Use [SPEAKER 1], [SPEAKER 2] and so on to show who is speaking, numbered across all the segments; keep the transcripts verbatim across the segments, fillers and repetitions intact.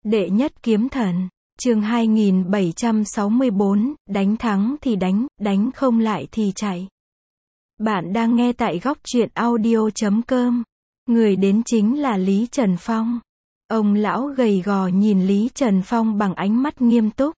[SPEAKER 1] Đệ nhất kiếm thần, chương hai nghìn bảy trăm sáu mươi bốn, đánh thắng thì đánh, đánh không lại thì chạy. Bạn đang nghe tại góc truyện audio chấm com. Người đến chính là Lý Trần Phong. Ông lão gầy gò nhìn Lý Trần Phong bằng ánh mắt nghiêm túc.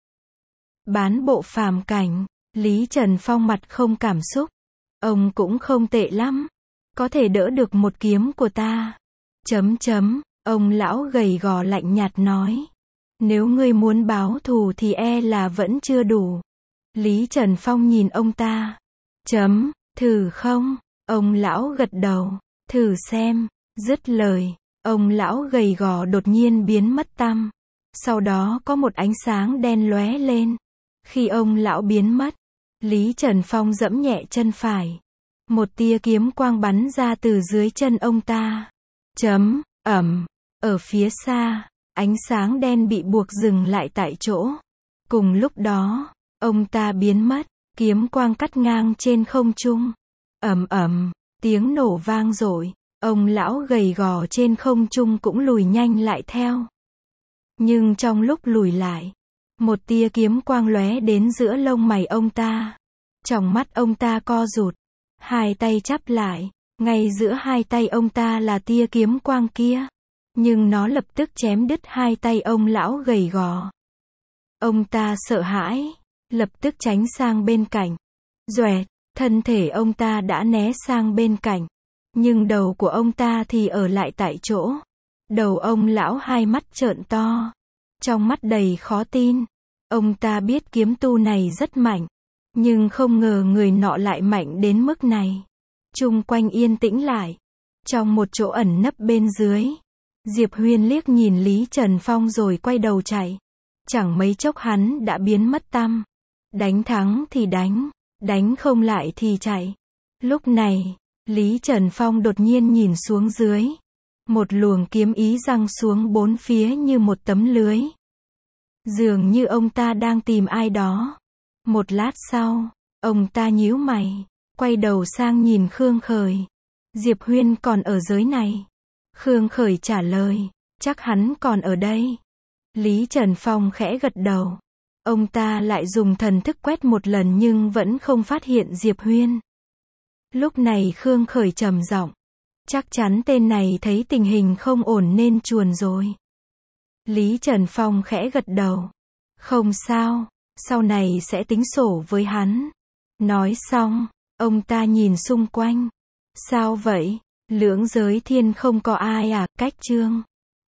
[SPEAKER 1] Bán bộ phàm cảnh, Lý Trần Phong mặt không cảm xúc. Ông cũng không tệ lắm. Có thể đỡ được một kiếm của ta. Chấm chấm, ông lão gầy gò lạnh nhạt nói. Nếu ngươi muốn báo thù thì e là vẫn chưa đủ. Lý Trần Phong nhìn ông ta. Chấm, thử không? Ông lão gật đầu. Thử xem. Dứt lời, ông lão gầy gò đột nhiên biến mất tăm. Sau đó có một ánh sáng đen lóe lên. Khi ông lão biến mất, Lý Trần Phong giẫm nhẹ chân phải. Một tia kiếm quang bắn ra từ dưới chân ông ta. Chấm, ẩm, ở phía xa, ánh sáng đen bị buộc dừng lại tại chỗ. Cùng lúc đó, ông ta biến mất, kiếm quang cắt ngang trên không trung. Ầm ầm, tiếng nổ vang dội, ông lão gầy gò trên không trung cũng lùi nhanh lại theo. Nhưng trong lúc lùi lại, một tia kiếm quang lóe đến giữa lông mày ông ta. Tròng mắt ông ta co rụt, hai tay chắp lại, ngay giữa hai tay ông ta là tia kiếm quang kia. Nhưng nó lập tức chém đứt hai tay ông lão gầy gò. Ông ta sợ hãi, lập tức tránh sang bên cạnh. Doẹt, thân thể ông ta đã né sang bên cạnh. Nhưng đầu của ông ta thì ở lại tại chỗ. Đầu ông lão hai mắt trợn to. Trong mắt đầy khó tin. Ông ta biết kiếm tu này rất mạnh. Nhưng không ngờ người nọ lại mạnh đến mức này. Chung quanh yên tĩnh lại. Trong một chỗ ẩn nấp bên dưới, Diệp Huyên liếc nhìn Lý Trần Phong rồi quay đầu chạy. Chẳng mấy chốc hắn đã biến mất tăm. Đánh thắng thì đánh, đánh không lại thì chạy. Lúc này, Lý Trần Phong đột nhiên nhìn xuống dưới. Một luồng kiếm ý giăng xuống bốn phía như một tấm lưới. Dường như ông ta đang tìm ai đó. Một lát sau, ông ta nhíu mày, quay đầu sang nhìn Khương Khởi. Diệp Huyên còn ở giới này. Khương Khởi trả lời, chắc hắn còn ở đây. Lý Trần Phong khẽ gật đầu. Ông ta lại dùng thần thức quét một lần nhưng vẫn không phát hiện Diệp Huyên. Lúc này Khương Khởi trầm giọng, chắc chắn tên này thấy tình hình không ổn nên chuồn rồi. Lý Trần Phong khẽ gật đầu. Không sao, sau này sẽ tính sổ với hắn. Nói xong, ông ta nhìn xung quanh. Sao vậy? Lưỡng giới thiên không có ai à? Cách chương